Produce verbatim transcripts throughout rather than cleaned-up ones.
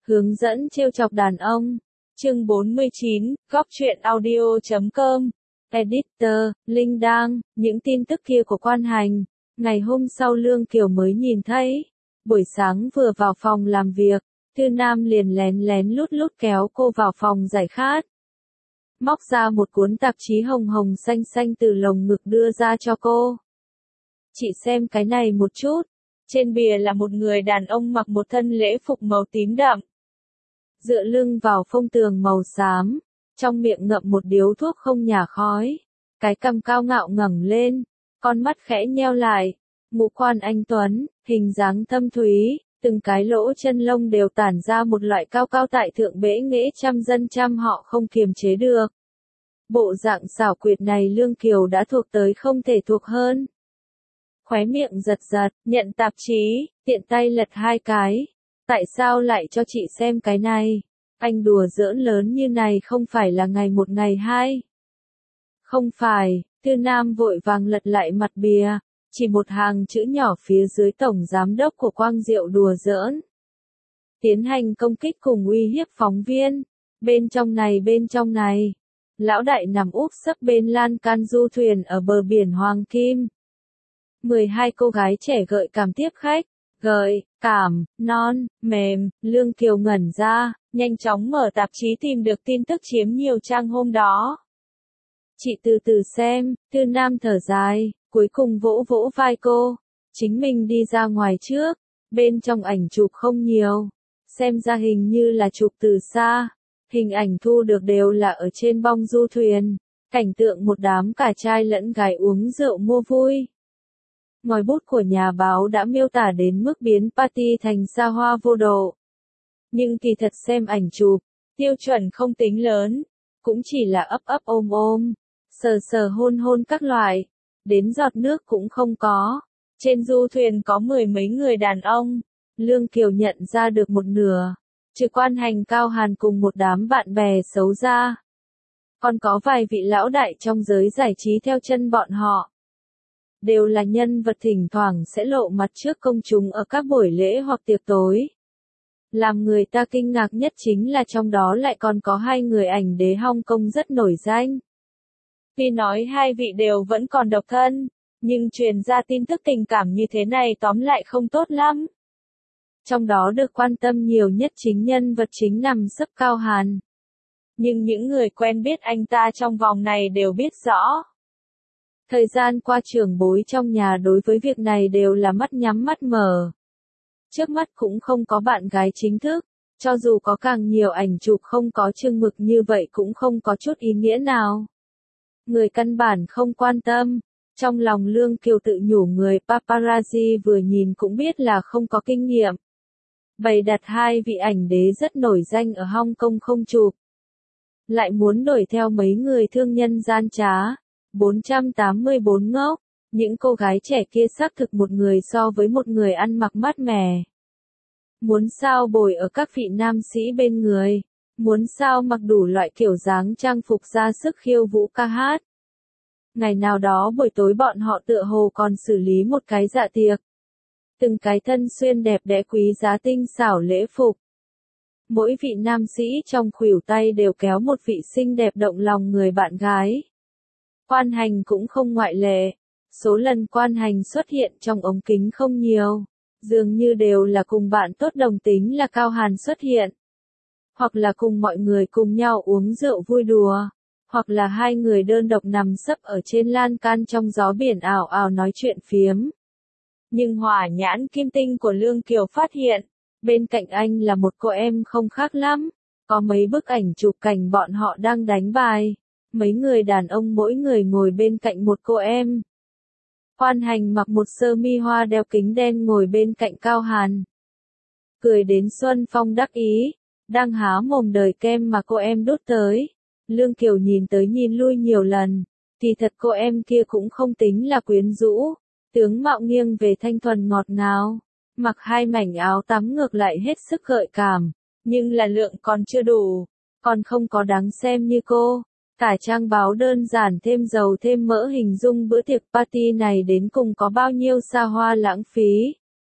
Hướng dẫn trêu chọc đàn ông. Chương bốn mươi chín, góc truyện audio chấm com. Editor, Linh Đang, những tin tức kia của Quan Hành. Ngày hôm sau Lương Kiều mới nhìn thấy. Buổi sáng vừa vào phòng làm việc, Thư Nam liền lén lén lút lút kéo cô vào phòng giải khát. Móc ra một cuốn tạp chí hồng hồng xanh xanh từ lồng ngực đưa ra cho cô. Chị xem cái này một chút. Trên bìa là một người đàn ông mặc một thân lễ phục màu tím đậm. Dựa lưng vào phông tường màu xám, trong miệng ngậm một điếu thuốc không nhả khói. Cái cằm cao ngạo ngẩng lên, con mắt khẽ nheo lại, ngũ quan anh tuấn, hình dáng thâm thúy, từng cái lỗ chân lông đều tản ra một loại cao cao tại thượng bẽ nghễ trăm dân trăm họ không kiềm chế được. Bộ dạng xảo quyệt này Lương Kiều đã thuộc tới không thể thuộc hơn. Khóe miệng giật giật, nhận tạp chí, tiện tay lật hai cái. Tại sao lại cho chị xem cái này? Anh đùa giỡn lớn như này không phải là ngày một ngày hai. Không phải, Thư Nam vội vàng lật lại mặt bìa, chỉ một hàng chữ nhỏ phía dưới tổng giám đốc của Quang Diệu đùa giỡn. Tiến hành công kích cùng uy hiếp phóng viên. Bên trong này bên trong này. Lão đại nằm úp sấp bên lan can du thuyền ở bờ biển Hoàng Kim. mười hai cô gái trẻ gợi cảm tiếp khách. Gợi, cảm, non, mềm, Lương Kiều ngẩn ra, nhanh chóng mở tạp chí tìm được tin tức chiếm nhiều trang hôm đó. Chị từ từ xem, Thư Nam thở dài, cuối cùng vỗ vỗ vai cô. Chính mình đi ra ngoài trước, bên trong ảnh chụp không nhiều. Xem ra hình như là chụp từ xa. Hình ảnh thu được đều là ở trên bong du thuyền. Cảnh tượng một đám cả trai lẫn gái uống rượu mua vui. Ngòi bút của nhà báo đã miêu tả đến mức biến party thành xa hoa vô độ. Nhưng kỳ thật xem ảnh chụp, tiêu chuẩn không tính lớn, cũng chỉ là ấp ấp ôm ôm, sờ sờ hôn hôn các loại, đến giọt nước cũng không có. Trên du thuyền có mười mấy người đàn ông, Lương Kiều nhận ra được một nửa, trừ Quan Hành Cao Hàn cùng một đám bạn bè xấu xa. Còn có vài vị lão đại trong giới giải trí theo chân bọn họ. Đều là nhân vật thỉnh thoảng sẽ lộ mặt trước công chúng ở các buổi lễ hoặc tiệc tối. Làm người ta kinh ngạc nhất chính là trong đó lại còn có hai người ảnh đế Hong Kong rất nổi danh. Tuy nói hai vị đều vẫn còn độc thân, nhưng truyền ra tin tức tình cảm như thế này tóm lại không tốt lắm. Trong đó được quan tâm nhiều nhất chính nhân vật chính nằm sấp Cao Hàn. Nhưng những người quen biết anh ta trong vòng này đều biết rõ. Thời gian qua trưởng bối trong nhà đối với việc này đều là mắt nhắm mắt mở. Trước mắt cũng không có bạn gái chính thức, cho dù có càng nhiều ảnh chụp không có chừng mực như vậy cũng không có chút ý nghĩa nào. Người căn bản không quan tâm, trong lòng Lương Kiều tự nhủ người paparazzi vừa nhìn cũng biết là không có kinh nghiệm. Bày đặt hai vị ảnh đế rất nổi danh ở Hong Kong không chụp. Lại muốn đuổi theo mấy người thương nhân gian trá. bốn trăm tám mươi bốn ngốc, những cô gái trẻ kia xác thực một người so với một người ăn mặc mát mẻ. Muốn sao bồi ở các vị nam sĩ bên người, muốn sao mặc đủ loại kiểu dáng trang phục ra sức khiêu vũ ca hát. Ngày nào đó buổi tối bọn họ tựa hồ còn xử lý một cái dạ tiệc. Từng cái thân xuyên đẹp đẽ quý giá tinh xảo lễ phục. Mỗi vị nam sĩ trong khuỷu tay đều kéo một vị xinh đẹp động lòng người bạn gái. Quan Hành cũng không ngoại lệ, số lần Quan Hành xuất hiện trong ống kính không nhiều, dường như đều là cùng bạn tốt đồng tính là Cao Hàn xuất hiện, hoặc là cùng mọi người cùng nhau uống rượu vui đùa, hoặc là hai người đơn độc nằm sấp ở trên lan can trong gió biển ảo ảo nói chuyện phiếm. Nhưng hỏa nhãn kim tinh của Lương Kiều phát hiện, bên cạnh anh là một cô em không khác lắm, có mấy bức ảnh chụp cảnh bọn họ đang đánh bài. Mấy người đàn ông mỗi người ngồi bên cạnh một cô em. Quan Hành mặc một sơ mi hoa đeo kính đen ngồi bên cạnh Cao Hàn. Cười đến Xuân Phong đắc ý, đang há mồm đời kem mà cô em đút tới. Lương Kiều nhìn tới nhìn lui nhiều lần, thì thật cô em kia cũng không tính là quyến rũ, tướng mạo nghiêng về thanh thuần ngọt ngào, mặc hai mảnh áo tắm ngược lại hết sức gợi cảm, nhưng là lượng còn chưa đủ, còn không có đáng xem như cô. Cả trang báo đơn giản thêm dầu thêm mỡ hình dung bữa tiệc party này đến cùng có bao nhiêu xa hoa lãng phí.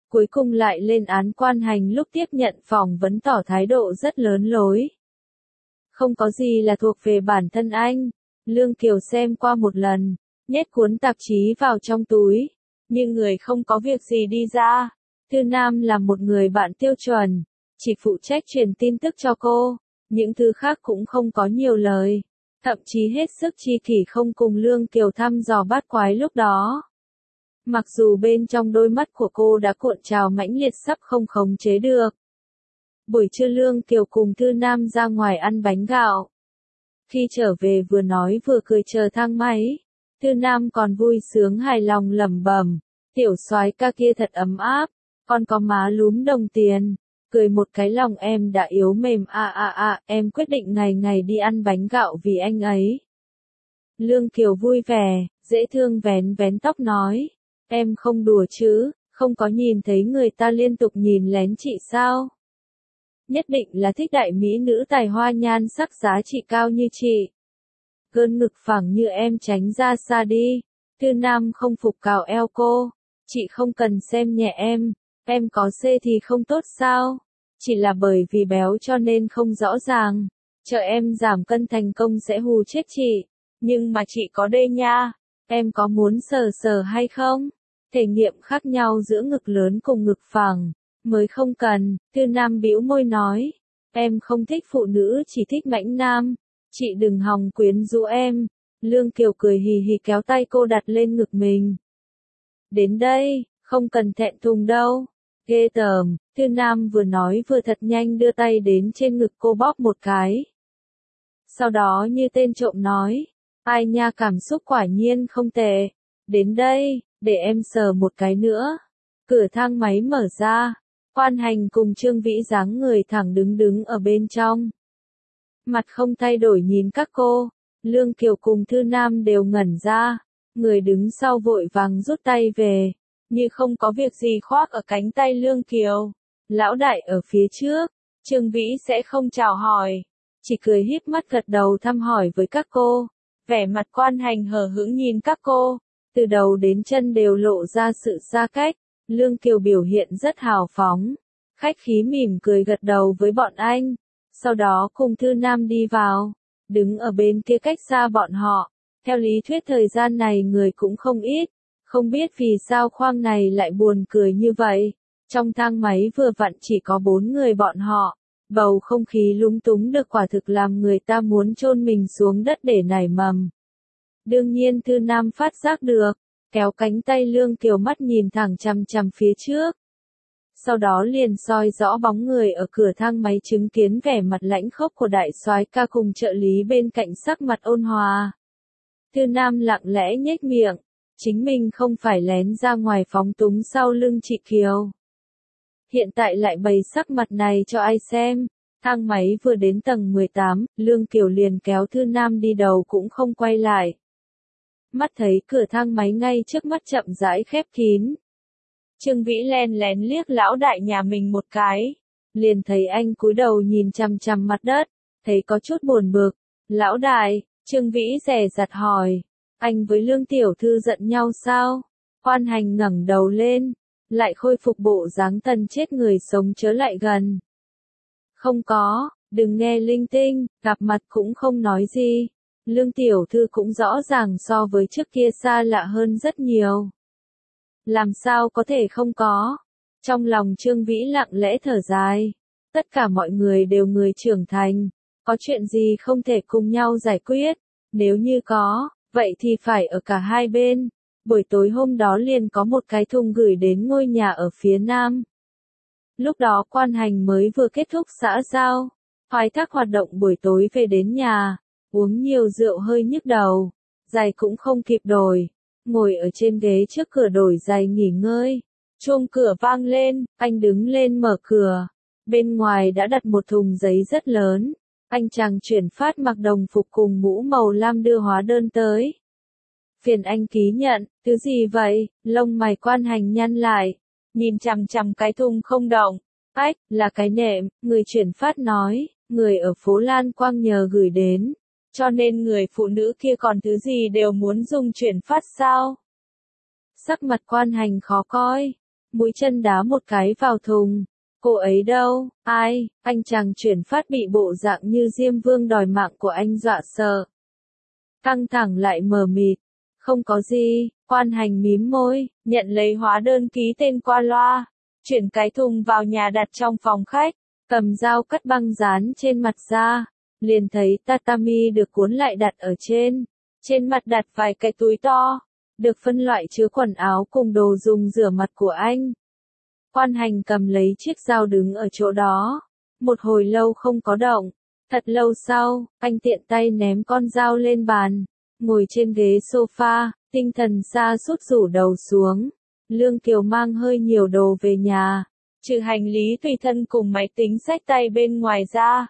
cuối cùng lại lên án Quan Hành lúc tiếp nhận phỏng vấn tỏ thái độ rất lớn lối. Không có gì là thuộc về bản thân anh. Lương Kiều xem qua một lần, nhét cuốn tạp chí vào trong túi, nhưng người không có việc gì đi ra. Thư Nam là một người bạn tiêu chuẩn, chỉ phụ trách truyền tin tức cho cô, những thứ khác cũng không có nhiều lời, thậm chí hết sức chi kỷ không cùng Lương Kiều thăm dò bát quái lúc đó. Mặc dù bên trong đôi mắt của cô đã cuộn trào mãnh liệt sắp không khống chế được. Buổi trưa Lương Kiều cùng Thư Nam ra ngoài ăn bánh gạo. Khi trở về vừa nói vừa cười chờ thang máy, Thư Nam còn vui sướng hài lòng lẩm bẩm, tiểu soái ca kia thật ấm áp, còn có má lúm đồng tiền, cười một cái lòng em đã yếu mềm a a a, em quyết định ngày ngày đi ăn bánh gạo vì anh ấy. Lương Kiều vui vẻ, dễ thương vén vén tóc nói, em không đùa chứ, không có nhìn thấy người ta liên tục nhìn lén chị sao? Nhất định là thích đại mỹ nữ tài hoa nhan sắc giá trị cao như chị. Cơn ngực phẳng như em tránh ra xa đi. Thư Nam không phục cào eo cô. Chị không cần xem nhẹ em, em có C thì không tốt sao? Chỉ là bởi vì béo cho nên không rõ ràng. Chờ em giảm cân thành công sẽ hù chết chị. Nhưng mà chị có đây nha. Em có muốn sờ sờ hay không? Thể nghiệm khác nhau giữa ngực lớn cùng ngực phẳng. Mới không cần, Thư Nam bĩu môi nói. Em không thích phụ nữ chỉ thích mãnh nam. Chị đừng hòng quyến rũ em. Lương Kiều cười hì hì kéo tay cô đặt lên ngực mình. Đến đây, không cần thẹn thùng đâu. Ghê tởm, Thư Nam vừa nói vừa thật nhanh đưa tay đến trên ngực cô bóp một cái. Sau đó như tên trộm nói. Ai nha, cảm xúc quả nhiên không tệ. Đến đây, để em sờ một cái nữa. Cửa thang máy mở ra. Quan Hành cùng Trương Vĩ dáng người thẳng đứng đứng ở bên trong. Mặt không thay đổi nhìn các cô. Lương Kiều cùng Thư Nam đều ngẩn ra. Người đứng sau vội vàng rút tay về. Như không có việc gì khoác ở cánh tay Lương Kiều. Lão đại ở phía trước. Trương Vĩ sẽ không chào hỏi. Chỉ cười híp mắt gật đầu thăm hỏi với các cô. Vẻ mặt Quan Hành hờ hững nhìn các cô. Từ đầu đến chân đều lộ ra sự xa cách. Lương Kiều biểu hiện rất hào phóng. Khách khí mỉm cười gật đầu với bọn anh. Sau đó cùng Thư Nam đi vào. Đứng ở bên kia cách xa bọn họ. Theo lý thuyết thời gian này người cũng không ít. Không biết vì sao khoang này lại buồn cười như vậy. Trong thang máy vừa vặn chỉ có bốn người bọn họ. Bầu không khí lúng túng được quả thực làm người ta muốn chôn mình xuống đất để nảy mầm. Đương nhiên Thư Nam phát giác được. Kéo cánh tay Lương Kiều mắt nhìn thẳng chằm chằm phía trước. Sau đó liền soi rõ bóng người ở cửa thang máy chứng kiến vẻ mặt lãnh khốc của đại soái ca cùng trợ lý bên cạnh sắc mặt ôn hòa. Thư Nam lặng lẽ nhếch miệng, chính mình không phải lén ra ngoài phóng túng sau lưng chị Kiều. Hiện tại lại bày sắc mặt này cho ai xem. Thang máy vừa đến tầng mười tám, Lương Kiều liền kéo Thư Nam đi đầu cũng không quay lại. Mắt thấy cửa thang máy ngay trước mắt chậm rãi khép kín. Trương Vĩ len lén liếc lão đại nhà mình một cái. Liền thấy anh cúi đầu nhìn chằm chằm mặt đất, thấy có chút buồn bực. Lão đại, Trương Vĩ dè dặt hỏi. Anh với Lương tiểu thư giận nhau sao? Quan Hành ngẩng đầu lên, lại khôi phục bộ dáng tần chết người sống chớ lại gần. Không có, đừng nghe linh tinh, gặp mặt cũng không nói gì. Lương tiểu thư cũng rõ ràng so với trước kia xa lạ hơn rất nhiều. Làm sao có thể không có? Trong lòng Trương Vĩ lặng lẽ thở dài. Tất cả mọi người đều người trưởng thành. Có chuyện gì không thể cùng nhau giải quyết? Nếu như có, vậy thì phải ở cả hai bên. Buổi tối hôm đó liền có một cái thùng gửi đến ngôi nhà ở phía nam. Lúc đó Quan Hành mới vừa kết thúc xã giao. Phái thác hoạt động buổi tối về đến nhà. Uống nhiều rượu hơi nhức đầu. Giày cũng không kịp đổi. Ngồi ở trên ghế trước cửa đổi giày nghỉ ngơi. Chuông cửa vang lên, anh đứng lên mở cửa. Bên ngoài đã đặt một thùng giấy rất lớn. Anh chàng chuyển phát mặc đồng phục cùng mũ màu lam đưa hóa đơn tới. Phiền anh ký nhận, thứ gì vậy? Lông mày Quan Hành nhăn lại. Nhìn chằm chằm cái thùng không động. Ách, là cái nệm, người chuyển phát nói, người ở phố Lan Quang nhờ gửi đến. Cho nên người phụ nữ kia còn thứ gì đều muốn dùng chuyển phát sao? Sắc mặt Quan Hành khó coi. mũi chân đá một cái vào thùng. Cô ấy đâu? Ai? Anh chàng chuyển phát bị bộ dạng như Diêm Vương đòi mạng của anh dọa sợ. Căng thẳng lại mờ mịt. Không có gì, Quan Hành mím môi, nhận lấy hóa đơn ký tên qua loa, chuyển cái thùng vào nhà đặt trong phòng khách, cầm dao cắt băng dán trên mặt ra, liền thấy tatami được cuốn lại đặt ở trên, trên mặt đặt vài cái túi to, được phân loại chứa quần áo cùng đồ dùng rửa mặt của anh. Quan Hành cầm lấy chiếc dao đứng ở chỗ đó, một hồi lâu không có động, thật lâu sau, anh tiện tay ném con dao lên bàn, ngồi trên ghế sofa, tinh thần sa sút rủ đầu xuống. Lương Kiều mang hơi nhiều đồ về nhà, trừ hành lý tùy thân cùng máy tính xách tay bên ngoài ra.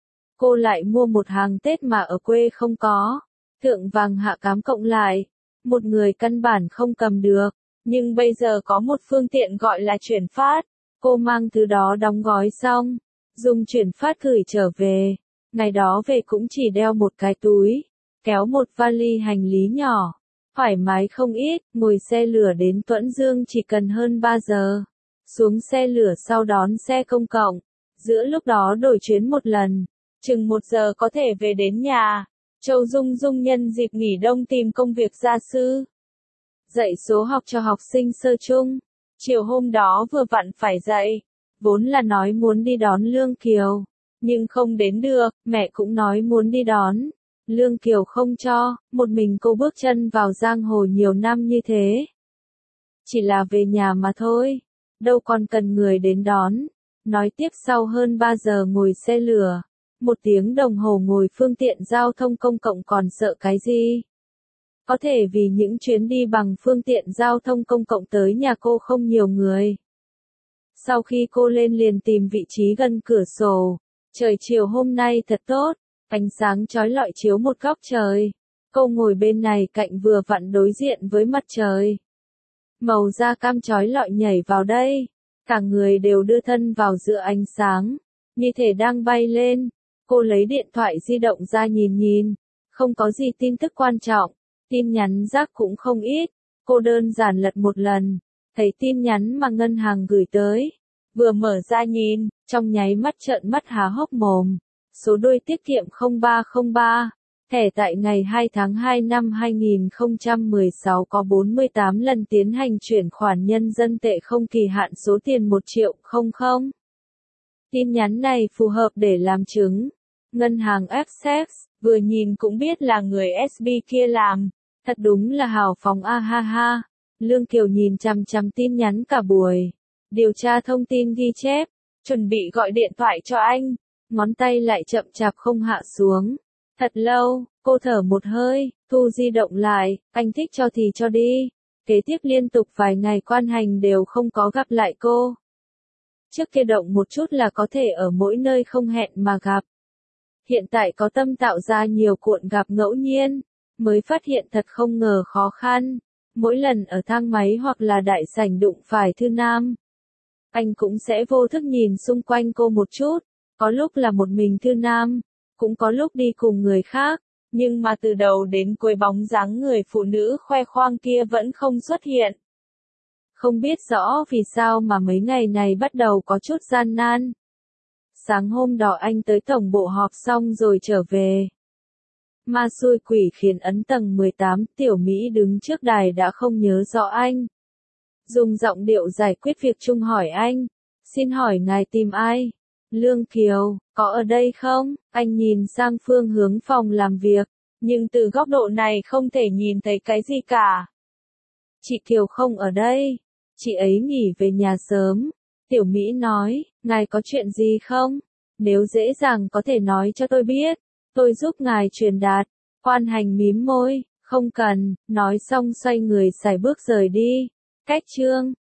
Cô lại mua một hàng Tết mà ở quê không có, tượng vàng hạ cám cộng lại, một người căn bản không cầm được, nhưng bây giờ có một phương tiện gọi là chuyển phát, cô mang thứ đó đóng gói xong, dùng chuyển phát gửi trở về, ngày đó về cũng chỉ đeo một cái túi, kéo một vali hành lý nhỏ, thoải mái không ít, ngồi xe lửa đến Tuẫn Dương chỉ cần hơn ba giờ, xuống xe lửa sau đón xe công cộng, giữa lúc đó đổi chuyến một lần, chừng một giờ có thể về đến nhà. Châu Dung Dung nhân dịp nghỉ đông tìm công việc gia sư, dạy số học cho học sinh sơ chung. Chiều hôm đó vừa vặn phải dạy, vốn là nói muốn đi đón Lương Kiều, nhưng không đến được, mẹ cũng nói muốn đi đón. Lương Kiều không cho, một mình cô bước chân vào giang hồ nhiều năm như thế. Chỉ là về nhà mà thôi, đâu còn cần người đến đón. Nói tiếp sau hơn ba giờ ngồi xe lửa, một tiếng đồng hồ ngồi phương tiện giao thông công cộng còn sợ cái gì? Có thể vì những chuyến đi bằng phương tiện giao thông công cộng tới nhà cô không nhiều người. Sau khi cô lên liền tìm vị trí gần cửa sổ, trời chiều hôm nay thật tốt, ánh sáng chói lọi chiếu một góc trời. Cô ngồi bên này cạnh vừa vặn đối diện với mặt trời. Màu da cam chói lọi nhảy vào đây, cả người đều đưa thân vào giữa ánh sáng, như thể đang bay lên. Cô lấy điện thoại di động ra nhìn nhìn, không có gì tin tức quan trọng, tin nhắn rác cũng không ít. Cô đơn giản lật một lần, thấy tin nhắn mà ngân hàng gửi tới, vừa mở ra nhìn, trong nháy mắt trợn mắt há hốc mồm. Số đuôi tiết kiệm không ba không ba, thẻ tại ngày hai tháng hai năm hai nghìn không trăm mười sáu có bốn mươi tám lần tiến hành chuyển khoản nhân dân tệ không kỳ hạn số tiền một triệu không không. Tin nhắn này phù hợp để làm chứng. Ngân hàng Access, vừa nhìn cũng biết là người ét bê kia làm, thật đúng là hào phóng a ha ha. Lương Kiều nhìn chằm chằm tin nhắn cả buổi, điều tra thông tin ghi chép, chuẩn bị gọi điện thoại cho anh, ngón tay lại chậm chạp không hạ xuống. Thật lâu, cô thở một hơi, thu di động lại, anh thích cho thì cho đi. Kế tiếp liên tục vài ngày Quan Hành đều không có gặp lại cô. Trước kia động một chút là có thể ở mỗi nơi không hẹn mà gặp. Hiện tại có tâm tạo ra nhiều cuộn gặp ngẫu nhiên, mới phát hiện thật không ngờ khó khăn. Mỗi lần ở thang máy hoặc là đại sảnh đụng phải Thư Nam, anh cũng sẽ vô thức nhìn xung quanh cô một chút, có lúc là một mình Thư Nam, cũng có lúc đi cùng người khác, nhưng mà từ đầu đến cuối bóng dáng người phụ nữ khoe khoang kia vẫn không xuất hiện. Không biết rõ vì sao mà mấy ngày này bắt đầu có chút gian nan. Sáng hôm đó anh tới tổng bộ họp xong rồi trở về. Ma xui quỷ khiến ấn tầng mười tám, Tiểu Mỹ đứng trước đài đã không nhớ rõ anh. Dùng giọng điệu giải quyết việc chung hỏi anh, xin hỏi ngài tìm ai? Lương Kiều, có ở đây không? Anh nhìn sang phương hướng phòng làm việc, nhưng từ góc độ này không thể nhìn thấy cái gì cả. Chị Kiều không ở đây, chị ấy nghỉ về nhà sớm. Tiểu Mỹ nói, ngài có chuyện gì không? Nếu dễ dàng có thể nói cho tôi biết, tôi giúp ngài truyền đạt. Quan Hành mím môi, không cần, nói xong xoay người xài bước rời đi. Cách chương